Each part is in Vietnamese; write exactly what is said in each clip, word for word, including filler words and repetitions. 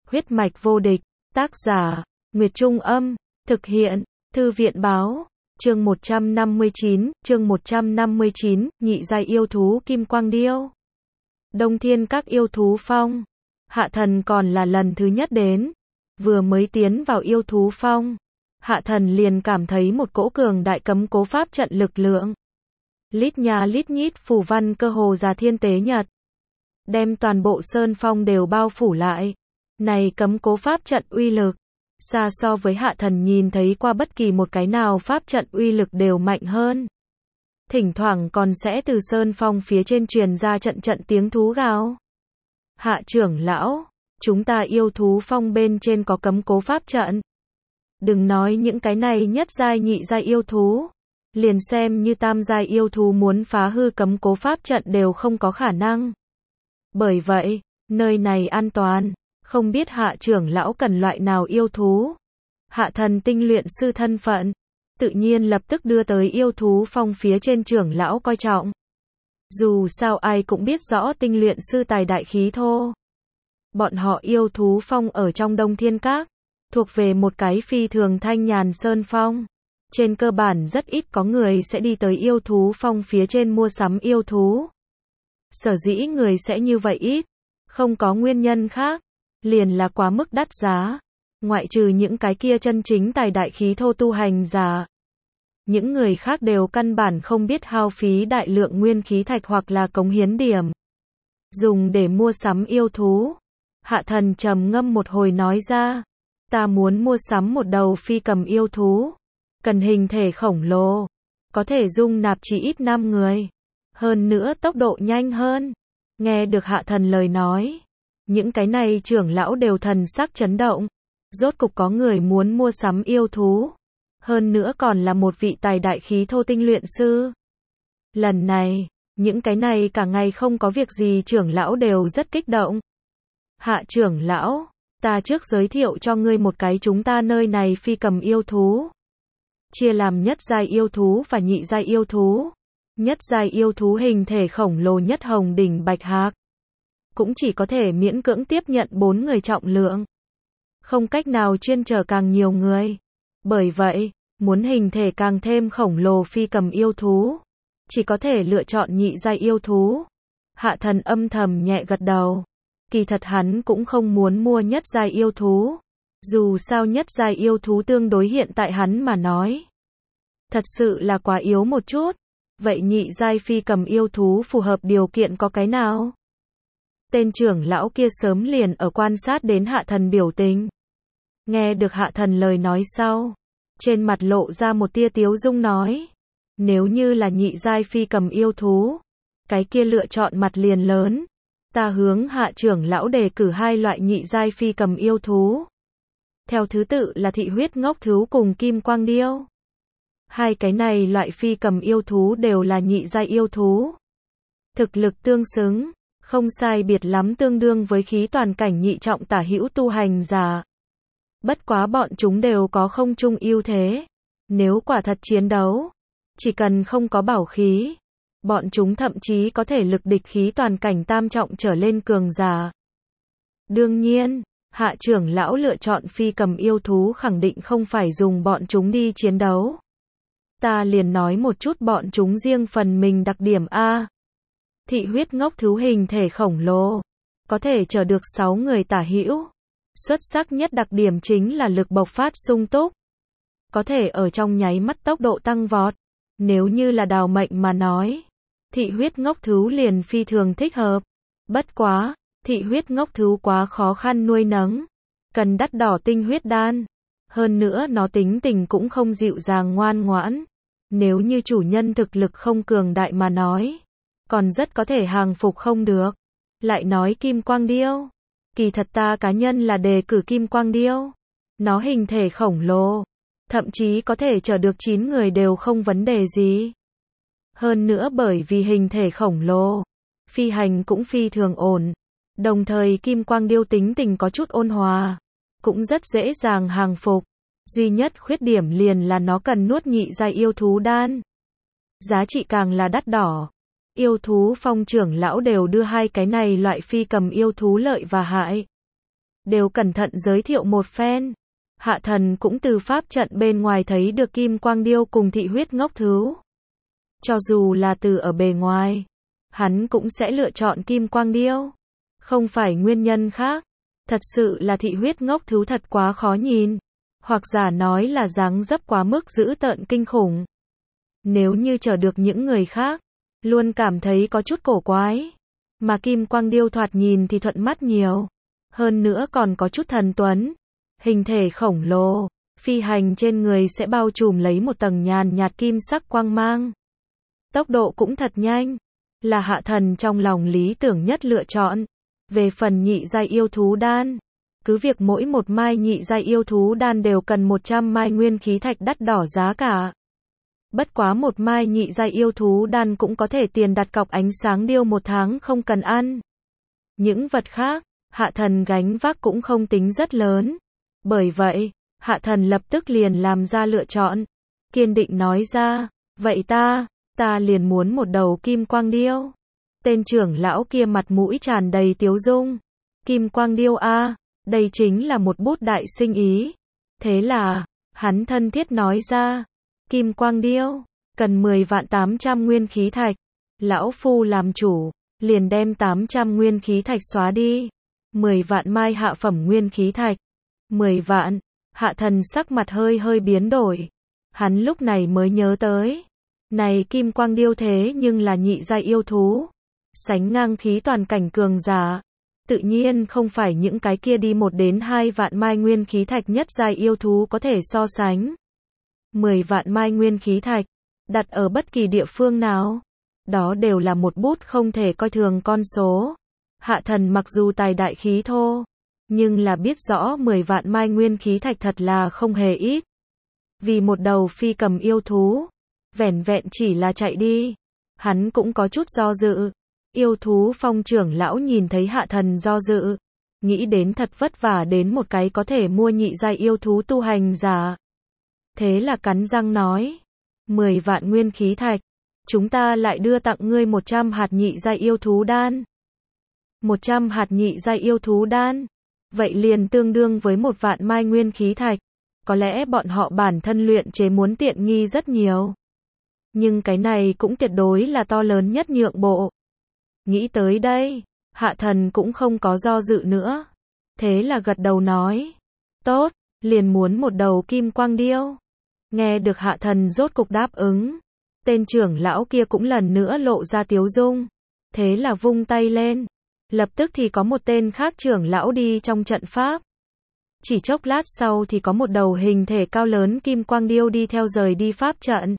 Huyết mạch vô địch, tác giả, Nguyệt Trung Âm, thực hiện, Thư viện Báo, chương một trăm năm mươi chín, chương một trăm năm mươi chín, nhị giai yêu thú Kim Quang Điêu. Đông Thiên Các yêu thú phong, Hạ Thần còn là lần thứ nhất đến, vừa mới tiến vào yêu thú phong, Hạ Thần liền cảm thấy một cỗ cường đại cấm cố pháp trận lực lượng. Lít nha lít nhít phù văn cơ hồ ra thiên tế nhật, đem toàn bộ sơn phong đều bao phủ lại. Này cấm cố pháp trận uy lực, xa so với Hạ Thần nhìn thấy qua bất kỳ một cái nào pháp trận uy lực đều mạnh hơn. Thỉnh thoảng còn sẽ từ sơn phong phía trên truyền ra trận trận tiếng thú gào. Hạ trưởng lão, chúng ta yêu thú phong bên trên có cấm cố pháp trận. Đừng nói những cái này nhất giai nhị giai yêu thú, liền xem như tam giai yêu thú muốn phá hư cấm cố pháp trận đều không có khả năng. Bởi vậy, nơi này an toàn, không biết hạ trưởng lão cần loại nào yêu thú. Hạ Thần tinh luyện sư thân phận, tự nhiên lập tức đưa tới yêu thú phong phía trên trưởng lão coi trọng. Dù sao ai cũng biết rõ tinh luyện sư tài đại khí thô. Bọn họ yêu thú phong ở trong Đông Thiên Các, thuộc về một cái phi thường thanh nhàn sơn phong. Trên cơ bản rất ít có người sẽ đi tới yêu thú phong phía trên mua sắm yêu thú. Sở dĩ người sẽ như vậy ít, không có nguyên nhân khác, liền là quá mức đắt giá. Ngoại trừ những cái kia chân chính tài đại khí thô tu hành giả, những người khác đều căn bản không biết hao phí đại lượng nguyên khí thạch hoặc là cống hiến điểm dùng để mua sắm yêu thú. Hạ Thần trầm ngâm một hồi nói ra, ta muốn mua sắm một đầu phi cầm yêu thú, cần hình thể khổng lồ, có thể dung nạp chỉ ít năm người, hơn nữa tốc độ nhanh hơn. Nghe được Hạ Thần lời nói, những cái này trưởng lão đều thần sắc chấn động. Rốt cục có người muốn mua sắm yêu thú, hơn nữa còn là một vị tài đại khí thô tinh luyện sư. Lần này, những cái này cả ngày không có việc gì trưởng lão đều rất kích động. Hạ trưởng lão, ta trước giới thiệu cho ngươi một cái chúng ta nơi này phi cầm yêu thú. Chia làm nhất giai yêu thú và nhị giai yêu thú. Nhất giai yêu thú hình thể khổng lồ nhất hồng đỉnh bạch hạc, cũng chỉ có thể miễn cưỡng tiếp nhận bốn người trọng lượng, không cách nào chuyên chở càng nhiều người. Bởi vậy, muốn hình thể càng thêm khổng lồ phi cầm yêu thú, chỉ có thể lựa chọn nhị giai yêu thú. Hạ Thần âm thầm nhẹ gật đầu. Kỳ thật hắn cũng không muốn mua nhất giai yêu thú. Dù sao nhất giai yêu thú tương đối hiện tại hắn mà nói, thật sự là quá yếu một chút. Vậy nhị giai phi cầm yêu thú phù hợp điều kiện có cái nào? Tên trưởng lão kia sớm liền ở quan sát đến Hạ Thần biểu tình. Nghe được Hạ Thần lời nói sau, trên mặt lộ ra một tia tiếu dung nói, nếu như là nhị giai phi cầm yêu thú, cái kia lựa chọn mặt liền lớn. Ta hướng Hạ trưởng lão đề cử hai loại nhị giai phi cầm yêu thú. Theo thứ tự là thị huyết ngốc thú cùng kim quang điêu. Hai cái này loại phi cầm yêu thú đều là nhị giai yêu thú. Thực lực tương xứng, không sai biệt lắm tương đương với khí toàn cảnh nhị trọng tả hữu tu hành giả. Bất quá bọn chúng đều có không chung ưu thế. Nếu quả thật chiến đấu, chỉ cần không có bảo khí, bọn chúng thậm chí có thể lực địch khí toàn cảnh tam trọng trở lên cường giả. Đương nhiên, Hạ trưởng lão lựa chọn phi cầm yêu thú khẳng định không phải dùng bọn chúng đi chiến đấu. Ta liền nói một chút bọn chúng riêng phần mình đặc điểm A. Thị huyết ngốc thú hình thể khổng lồ, có thể chở được sáu người tả hữu. Xuất sắc nhất đặc điểm chính là lực bộc phát sung túc, có thể ở trong nháy mắt tốc độ tăng vọt. Nếu như là đào mệnh mà nói, thị huyết ngốc thú liền phi thường thích hợp. Bất quá, thị huyết ngốc thú quá khó khăn nuôi nấng, cần đắt đỏ tinh huyết đan. Hơn nữa nó tính tình cũng không dịu dàng ngoan ngoãn. Nếu như chủ nhân thực lực không cường đại mà nói, còn rất có thể hàng phục không được. Lại nói kim quang điêu, kỳ thật ta cá nhân là đề cử kim quang điêu. Nó hình thể khổng lồ, thậm chí có thể chở được chín người đều không vấn đề gì. Hơn nữa bởi vì hình thể khổng lồ, phi hành cũng phi thường ổn. Đồng thời kim quang điêu tính tình có chút ôn hòa, cũng rất dễ dàng hàng phục. Duy nhất khuyết điểm liền là nó cần nuốt nhị giai yêu thú đan. Giá trị càng là đắt đỏ. Yêu thú phong trưởng lão đều đưa hai cái này loại phi cầm yêu thú lợi và hại. đều cẩn thận giới thiệu một phen. Hạ thần cũng từ pháp trận bên ngoài thấy được kim quang điêu cùng thị huyết ngốc thứu. Cho dù là từ ở bề ngoài, hắn cũng sẽ lựa chọn kim quang điêu. Không phải nguyên nhân khác. Thật sự là thị huyết ngốc thứu thật quá khó nhìn. Hoặc giả nói là dáng dấp quá mức dữ tợn kinh khủng. Nếu như chờ được những người khác, luôn cảm thấy có chút cổ quái. Mà kim quang điêu thoạt nhìn thì thuận mắt nhiều. Hơn nữa còn có chút thần tuấn. Hình thể khổng lồ, phi hành trên người sẽ bao trùm lấy một tầng nhàn nhạt kim sắc quang mang. Tốc độ cũng thật nhanh, là hạ thần trong lòng lý tưởng nhất lựa chọn. Về phần nhị giai yêu thú đan, cứ việc mỗi một mai nhị giai yêu thú đan đều cần một trăm mai nguyên khí thạch đắt đỏ giá cả. Bất quá một mai nhị giai yêu thú đan cũng có thể tiền đặt cọc ánh sáng điêu một tháng không cần ăn. Những vật khác, hạ thần gánh vác cũng không tính rất lớn. Bởi vậy, hạ thần lập tức liền làm ra lựa chọn. Kiên định nói ra, vậy ta, ta liền muốn một đầu kim quang điêu. Tên trưởng lão kia mặt mũi tràn đầy tiếu dung. Kim quang điêu a, đây chính là một bút đại sinh ý. Thế là, hắn thân thiết nói ra, kim quang điêu, cần mười vạn tám trăm nguyên khí thạch. Lão phu làm chủ, liền đem tám trăm nguyên khí thạch xóa đi. mười vạn mai hạ phẩm nguyên khí thạch. mười vạn, hạ thần sắc mặt hơi hơi biến đổi. Hắn lúc này mới nhớ tới. Này kim quang điêu thế nhưng là nhị giai yêu thú. Sánh ngang khí toàn cảnh cường giả. Tự nhiên không phải những cái kia đi một đến hai vạn mai nguyên khí thạch nhất giai yêu thú có thể so sánh. mười vạn mai nguyên khí thạch, đặt ở bất kỳ địa phương nào. Đó đều là một bút không thể coi thường con số. Hạ thần mặc dù tài đại khí thô, nhưng là biết rõ mười vạn mai nguyên khí thạch thật là không hề ít. Vì một đầu phi cầm yêu thú, vẻn vẹn chỉ là chạy đi, hắn cũng có chút do dự. Yêu thú phong trưởng lão nhìn thấy hạ thần do dự, nghĩ đến thật vất vả đến một cái có thể mua nhị giai yêu thú tu hành giả. Thế là cắn răng nói, mười vạn nguyên khí thạch, chúng ta lại đưa tặng ngươi một trăm hạt nhị giai yêu thú đan. một trăm hạt nhị giai yêu thú đan, vậy liền tương đương với một vạn mai nguyên khí thạch. Có lẽ bọn họ bản thân luyện chế muốn tiện nghi rất nhiều. Nhưng cái này cũng tuyệt đối là to lớn nhất nhượng bộ. Nghĩ tới đây, hạ thần cũng không có do dự nữa. Thế là gật đầu nói, tốt, liền muốn một đầu kim quang điêu. Nghe được hạ thần rốt cục đáp ứng, tên trưởng lão kia cũng lần nữa lộ ra tiếu dung. Thế là vung tay lên, lập tức thì có một tên khác trưởng lão đi trong trận pháp. Chỉ chốc lát sau thì có một đầu hình thể cao lớn kim quang điêu đi theo rời đi pháp trận.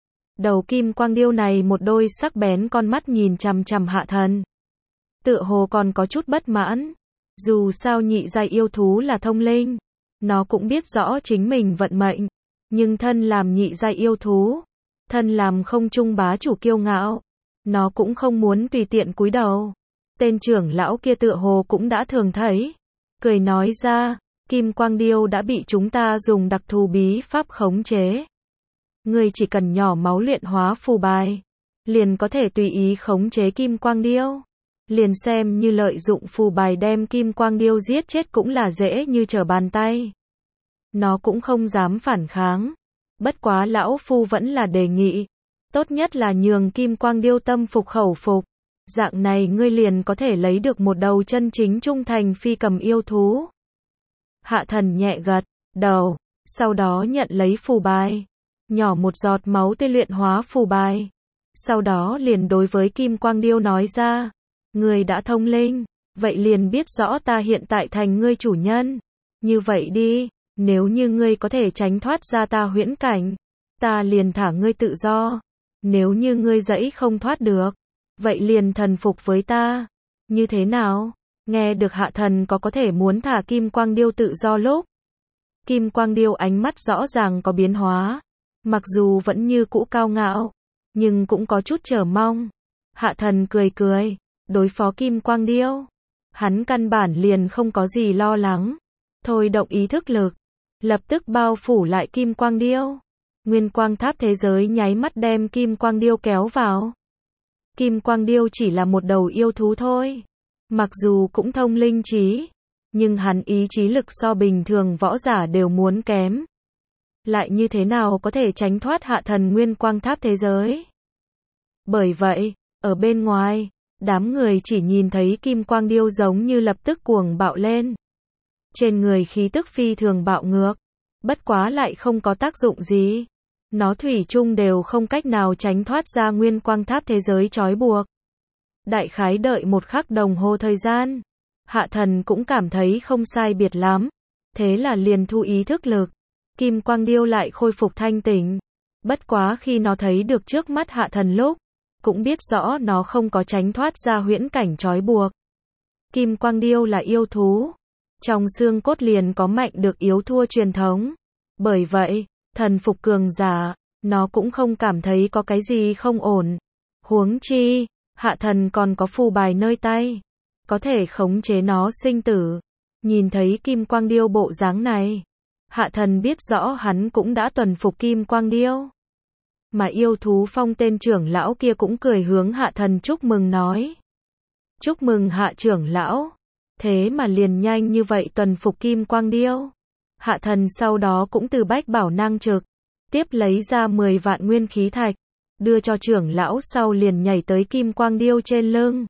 Đầu kim quang điêu này một đôi sắc bén con mắt nhìn chằm chằm hạ thần. Tựa hồ còn có chút bất mãn. Dù sao nhị giai yêu thú là thông linh, nó cũng biết rõ chính mình vận mệnh. Nhưng thân làm nhị giai yêu thú, thân làm không trung bá chủ kiêu ngạo, nó cũng không muốn tùy tiện cúi đầu. Tên trưởng lão kia tựa hồ cũng đã thường thấy. Cười nói ra, kim quang điêu đã bị chúng ta dùng đặc thù bí pháp khống chế. Ngươi chỉ cần nhỏ máu luyện hóa phù bài, liền có thể tùy ý khống chế kim quang điêu. Liền xem như lợi dụng phù bài đem kim quang điêu giết chết cũng là dễ như trở bàn tay. Nó cũng không dám phản kháng. Bất quá lão phu vẫn là đề nghị. Tốt nhất là nhường kim quang điêu tâm phục khẩu phục. Dạng này ngươi liền có thể lấy được một đầu chân chính trung thành phi cầm yêu thú. Hạ thần nhẹ gật đầu, sau đó nhận lấy phù bài. Nhỏ một giọt máu tê luyện hóa phù bài. Sau đó liền đối với kim quang điêu nói ra. Ngươi đã thông linh, vậy liền biết rõ ta hiện tại thành ngươi chủ nhân. Như vậy đi, nếu như ngươi có thể tránh thoát ra ta huyễn cảnh, ta liền thả ngươi tự do. Nếu như ngươi dẫy không thoát được, vậy liền thần phục với ta. Như thế nào? Nghe được hạ thần có có thể muốn thả kim quang điêu tự do lúc. Kim quang điêu ánh mắt rõ ràng có biến hóa. Mặc dù vẫn như cũ cao ngạo, nhưng cũng có chút chờ mong. Hạ thần cười cười, đối phó kim quang điêu. Hắn căn bản liền không có gì lo lắng. Thôi động ý thức lực, lập tức bao phủ lại kim quang điêu. Nguyên quang tháp thế giới nháy mắt đem kim quang điêu kéo vào. Kim quang điêu chỉ là một đầu yêu thú thôi. Mặc dù cũng thông linh trí, Nhưng hắn ý chí lực so bình thường võ giả đều muốn kém. Lại như thế nào có thể tránh thoát hạ thần nguyên quang tháp thế giới? Bởi vậy, ở bên ngoài, đám người chỉ nhìn thấy kim quang điêu giống như lập tức cuồng bạo lên. Trên người khí tức phi thường bạo ngược, bất quá lại không có tác dụng gì. Nó thủy chung đều không cách nào tránh thoát ra nguyên quang tháp thế giới trói buộc. Đại khái đợi một khắc đồng hồ thời gian, hạ thần cũng cảm thấy không sai biệt lắm. Thế là liền thu ý thức lực. Kim quang điêu lại khôi phục thanh tỉnh. Bất quá khi nó thấy được trước mắt hạ thần lúc, cũng biết rõ nó không có tránh thoát ra huyễn cảnh trói buộc. Kim quang điêu là yêu thú. Trong xương cốt liền có mạnh được yếu thua truyền thống. Bởi vậy, thần phục cường giả, nó cũng không cảm thấy có cái gì không ổn. Huống chi, hạ thần còn có phù bài nơi tay, có thể khống chế nó sinh tử. Nhìn thấy kim quang điêu bộ dáng này, hạ thần biết rõ hắn cũng đã tuần phục kim quang điêu. Mà yêu thú phong tên trưởng lão kia cũng cười hướng hạ thần chúc mừng nói. Chúc mừng hạ trưởng lão. Thế mà liền nhanh như vậy tuần phục kim quang điêu. Hạ thần sau đó cũng từ bách bảo năng trực, tiếp lấy ra mười vạn nguyên khí thạch, đưa cho trưởng lão sau liền nhảy tới kim quang điêu trên lưng.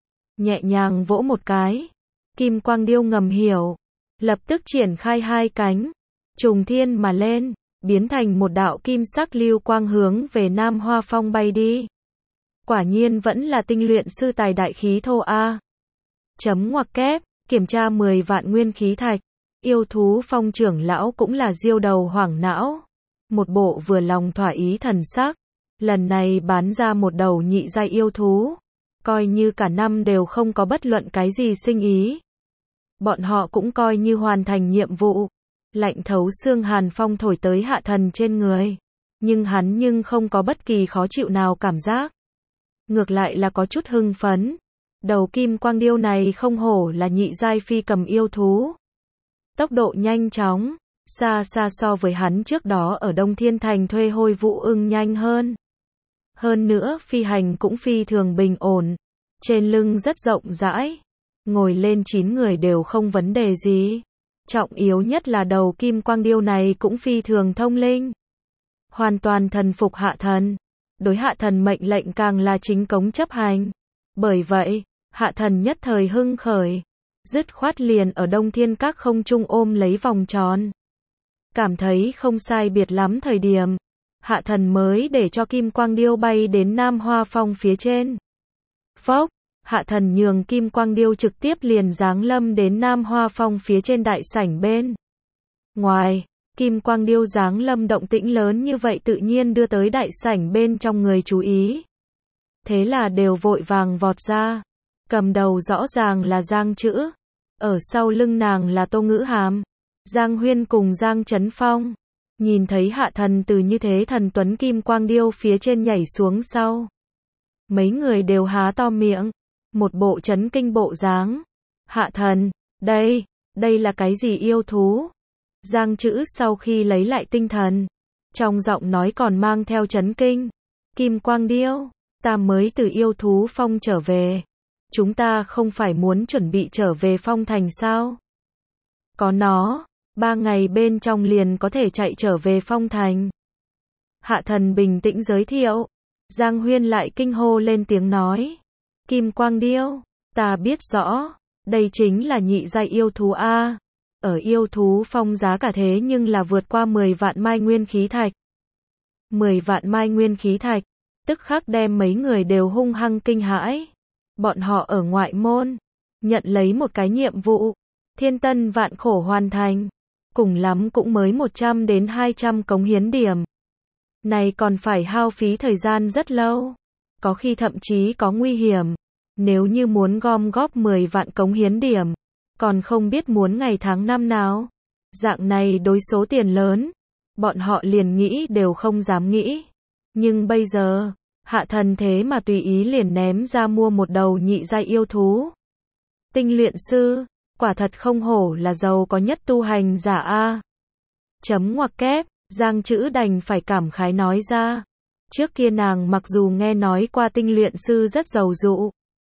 Nhẹ nhàng vỗ một cái, kim quang điêu ngầm hiểu, lập tức triển khai hai cánh, trùng thiên mà lên, biến thành một đạo kim sắc lưu quang hướng về Nam Hoa Phong bay đi. Quả nhiên vẫn là tinh luyện sư tài đại khí thô A. Chấm ngoặc kép, kiểm tra mười vạn nguyên khí thạch. Yêu thú phong trưởng lão cũng là diêu đầu hoảng não. Một bộ vừa lòng thỏa ý thần sắc. Lần này bán ra một đầu nhị giai yêu thú. Coi như cả năm đều không có bất luận cái gì sinh ý. Bọn họ cũng coi như hoàn thành nhiệm vụ. Lạnh thấu xương hàn phong thổi tới hạ thần trên người. Nhưng hắn nhưng không có bất kỳ khó chịu nào cảm giác. Ngược lại là có chút hưng phấn. Đầu kim quang điêu này không hổ là nhị giai phi cầm yêu thú. Tốc độ nhanh chóng, xa xa so với hắn trước đó ở Đông Thiên Thành thuê hôi vũ ưng nhanh hơn. Hơn nữa phi hành cũng phi thường bình ổn, trên lưng rất rộng rãi, ngồi lên chín người đều không vấn đề gì. Trọng yếu nhất là đầu kim quang điêu này cũng phi thường thông linh. Hoàn toàn thần phục hạ thần, đối hạ thần mệnh lệnh càng là chính cống chấp hành. Bởi vậy, hạ thần nhất thời hưng khởi. Dứt khoát liền ở Đông Thiên Các không trung ôm lấy vòng tròn. Cảm thấy không sai biệt lắm thời điểm. Hạ thần mới để cho kim quang điêu bay đến Nam Hoa Phong phía trên. Phốc, hạ thần nhường kim quang điêu trực tiếp liền giáng lâm đến Nam Hoa Phong phía trên đại sảnh bên. Ngoài, kim quang điêu giáng lâm động tĩnh lớn như vậy tự nhiên đưa tới đại sảnh bên trong người chú ý. Thế là đều vội vàng vọt ra. Cầm đầu rõ ràng là Giang Chữ, ở sau lưng nàng là Tô Ngữ Hàm, Giang Huyên cùng Giang Chấn Phong. Nhìn thấy hạ thần từ như thế thần tuấn kim quang điêu phía trên nhảy xuống sau. Mấy người đều há to miệng, một bộ chấn kinh bộ dáng. Hạ thần, đây, đây là cái gì yêu thú? Giang Chữ sau khi lấy lại tinh thần, trong giọng nói còn mang theo chấn kinh. Kim quang điêu, ta mới từ yêu thú phong trở về. Chúng ta không phải muốn chuẩn bị trở về phong thành sao? Có nó, ba ngày bên trong liền có thể chạy trở về phong thành. Hạ thần bình tĩnh giới thiệu. Giang Huyên lại kinh hô lên tiếng nói. Kim quang điêu, ta biết rõ, đây chính là nhị giai yêu thú A. Ở yêu thú phong giá cả thế nhưng là vượt qua mười vạn mai nguyên khí thạch. mười vạn mai nguyên khí thạch, tức khắc đem mấy người đều hung hăng kinh hãi. Bọn họ ở ngoại môn, nhận lấy một cái nhiệm vụ, thiên tân vạn khổ hoàn thành, cùng lắm cũng mới một trăm đến hai trăm cống hiến điểm. Này còn phải hao phí thời gian rất lâu, có khi thậm chí có nguy hiểm. Nếu như muốn gom góp mười vạn cống hiến điểm, còn không biết muốn ngày tháng năm nào. Dạng này đối số tiền lớn, bọn họ liền nghĩ đều không dám nghĩ. Nhưng bây giờ, hạ thần thế mà tùy ý liền ném ra mua một đầu nhị giai yêu thú. Tinh luyện sư, quả thật không hổ là giàu có nhất tu hành giả A. Chấm ngoặc kép, Giang Chữ đành phải cảm khái nói ra. Trước kia nàng mặc dù nghe nói qua tinh luyện sư rất giàu dụ,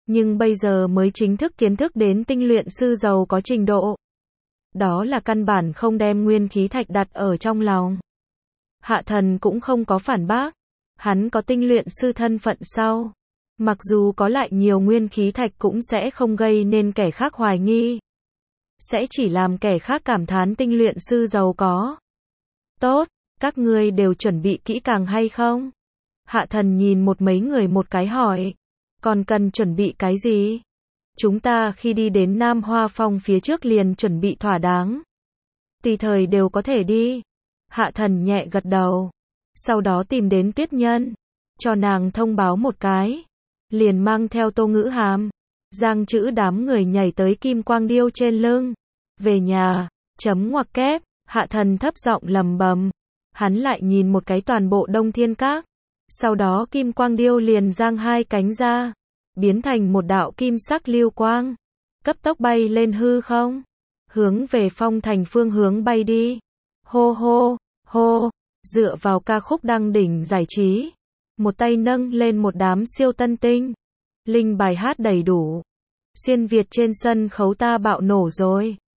Nhưng bây giờ mới chính thức kiến thức đến tinh luyện sư giàu có trình độ. Đó là căn bản không đem nguyên khí thạch đặt ở trong lòng. Hạ thần cũng không có phản bác. Hắn có tinh luyện sư thân phận sau. Mặc dù có lại nhiều nguyên khí thạch cũng sẽ không gây nên kẻ khác hoài nghi. Sẽ chỉ làm kẻ khác cảm thán tinh luyện sư giàu có. Tốt, các ngươi đều chuẩn bị kỹ càng hay không? Hạ thần nhìn một mấy người một cái hỏi. Còn cần chuẩn bị cái gì? Chúng ta khi đi đến Nam Hoa Phong phía trước liền chuẩn bị thỏa đáng. Tùy thời đều có thể đi. Hạ thần nhẹ gật đầu. Sau đó tìm đến Tuyết Nhân. Cho nàng thông báo một cái. Liền mang theo Tô Ngữ Hàm. Giang Trữ đám người nhảy tới kim quang điêu trên lưng. Về nhà, chấm ngoặc kép, hạ thần thấp giọng lầm bầm. Hắn lại nhìn một cái toàn bộ Đông Thiên Các. Sau đó kim quang điêu liền giang hai cánh ra. Biến thành một đạo kim sắc lưu quang. Cấp tốc bay lên hư không. Hướng về Phong Thành phương hướng bay đi. Hô hô, hô, dựa vào ca khúc đăng đỉnh giải trí. Một tay nâng lên một đám siêu tân tinh. Linh bài hát đầy đủ. Xuyên Việt trên sân khấu ta bạo nổ rồi.